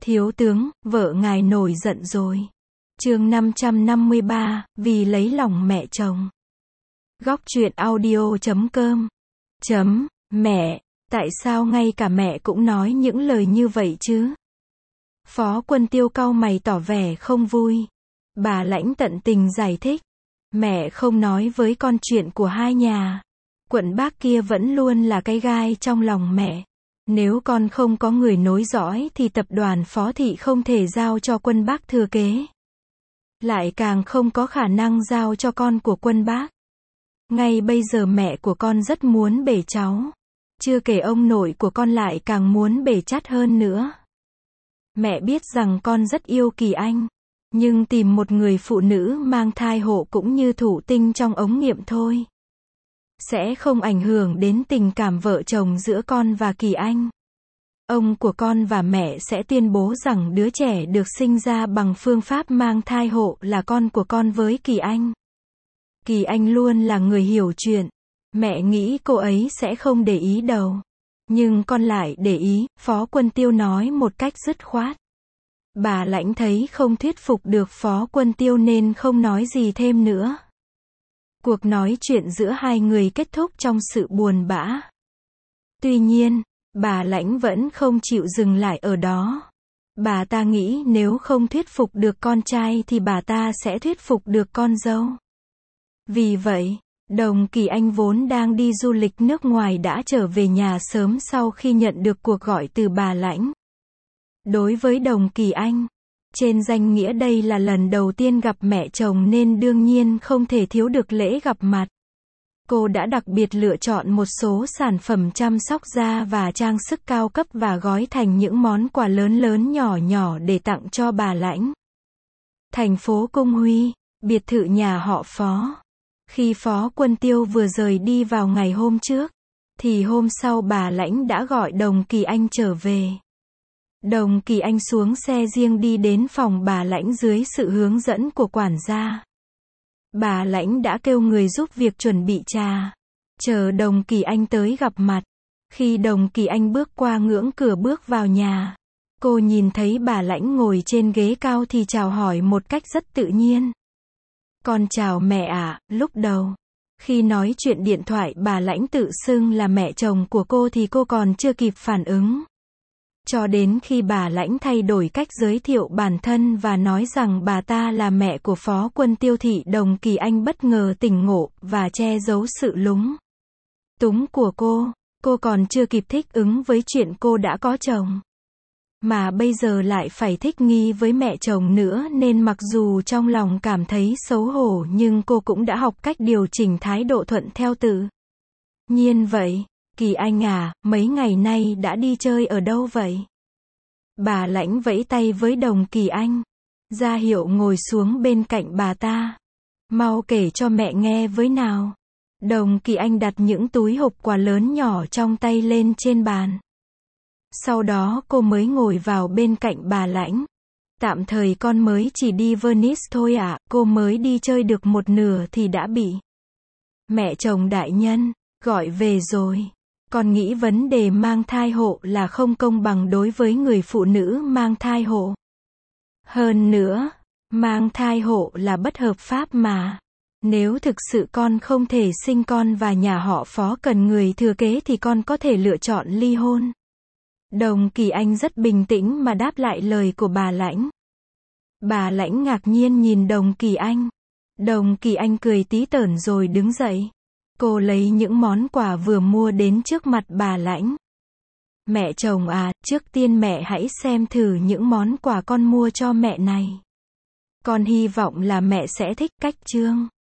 Thiếu tướng, vợ ngài nổi giận rồi. Chương 553, vì lấy lòng mẹ chồng. Góc truyện audio.com. Mẹ, tại sao ngay cả mẹ cũng nói những lời như vậy chứ? Phó Quân Tiêu cau mày tỏ vẻ không vui. Bà Lãnh tận tình giải thích. Mẹ không nói với con chuyện của hai nhà. Quận Bác kia vẫn luôn là cái gai trong lòng mẹ. Nếu con không có người nối dõi thì tập đoàn Phó Thị không thể giao cho Quân Bác thừa kế. Lại càng không có khả năng giao cho con của Quân Bác. Ngay bây giờ mẹ của con rất muốn bể cháu. Chưa kể ông nội của con lại càng muốn bể chắt hơn nữa. Mẹ biết rằng con rất yêu Kỳ Anh. Nhưng tìm một người phụ nữ mang thai hộ cũng như thụ tinh trong ống nghiệm thôi. Sẽ không ảnh hưởng đến tình cảm vợ chồng giữa con và Kỳ Anh. Ông của con và mẹ sẽ tuyên bố rằng đứa trẻ được sinh ra bằng phương pháp mang thai hộ là con của con với Kỳ Anh. Kỳ Anh luôn là người hiểu chuyện. Mẹ nghĩ cô ấy sẽ không để ý đâu. Nhưng con lại để ý, Phó Quân Tiêu nói một cách dứt khoát. Bà Lãnh thấy không thuyết phục được Phó Quân Tiêu nên không nói gì thêm nữa. Cuộc nói chuyện giữa hai người kết thúc trong sự buồn bã. Tuy nhiên, bà Lãnh vẫn không chịu dừng lại ở đó. Bà ta nghĩ nếu không thuyết phục được con trai thì bà ta sẽ thuyết phục được con dâu. Vì vậy, Đồng Kỳ Anh vốn đang đi du lịch nước ngoài đã trở về nhà sớm sau khi nhận được cuộc gọi từ bà Lãnh. Đối với Đồng Kỳ Anh, trên danh nghĩa đây là lần đầu tiên gặp mẹ chồng nên đương nhiên không thể thiếu được lễ gặp mặt. Cô đã đặc biệt lựa chọn một số sản phẩm chăm sóc da và trang sức cao cấp và gói thành những món quà lớn lớn nhỏ nhỏ để tặng cho bà Lãnh. Thành phố Cung Huy, biệt thự nhà họ Phó. Khi Phó Quân Tiêu vừa rời đi vào ngày hôm trước, thì hôm sau bà Lãnh đã gọi Đồng Kỳ Anh trở về. Đồng Kỳ Anh xuống xe riêng đi đến phòng bà Lãnh dưới sự hướng dẫn của quản gia. Bà Lãnh đã kêu người giúp việc chuẩn bị trà, chờ Đồng Kỳ Anh tới gặp mặt. Khi Đồng Kỳ Anh bước qua ngưỡng cửa bước vào nhà, cô nhìn thấy bà Lãnh ngồi trên ghế cao thì chào hỏi một cách rất tự nhiên. Con chào mẹ ạ. Lúc đầu, khi nói chuyện điện thoại bà Lãnh tự xưng là mẹ chồng của cô thì cô còn chưa kịp phản ứng. Cho đến khi bà Lãnh thay đổi cách giới thiệu bản thân và nói rằng bà ta là mẹ của Phó Quân Tiêu thì Đồng Kỳ Anh bất ngờ tỉnh ngộ và che giấu sự lúng túng của cô còn chưa kịp thích ứng với chuyện cô đã có chồng. Mà bây giờ lại phải thích nghi với mẹ chồng nữa nên mặc dù trong lòng cảm thấy xấu hổ nhưng cô cũng đã học cách điều chỉnh thái độ thuận theo tự nhiên vậy. Kỳ Anh à, mấy ngày nay đã đi chơi ở đâu vậy? Bà Lãnh vẫy tay với Đồng Kỳ Anh, ra hiệu ngồi xuống bên cạnh bà ta. Mau kể cho mẹ nghe với nào. Đồng Kỳ Anh đặt những túi hộp quà lớn nhỏ trong tay lên trên bàn. Sau đó cô mới ngồi vào bên cạnh bà Lãnh. Tạm thời con mới chỉ đi Venice thôi ạ, cô mới đi chơi được một nửa thì đã bị mẹ chồng đại nhân gọi về rồi. Con nghĩ vấn đề mang thai hộ là không công bằng đối với người phụ nữ mang thai hộ. Hơn nữa, mang thai hộ là bất hợp pháp mà. Nếu thực sự con không thể sinh con và nhà họ Phó cần người thừa kế thì con có thể lựa chọn ly hôn. Đồng Kỳ Anh rất bình tĩnh mà đáp lại lời của bà Lãnh. Bà Lãnh ngạc nhiên nhìn Đồng Kỳ Anh. Đồng Kỳ Anh cười tí tởn rồi đứng dậy. Cô lấy những món quà vừa mua đến trước mặt bà Lãnh. Mẹ chồng à, trước tiên mẹ hãy xem thử những món quà con mua cho mẹ này. Con hy vọng là mẹ sẽ thích cách trương.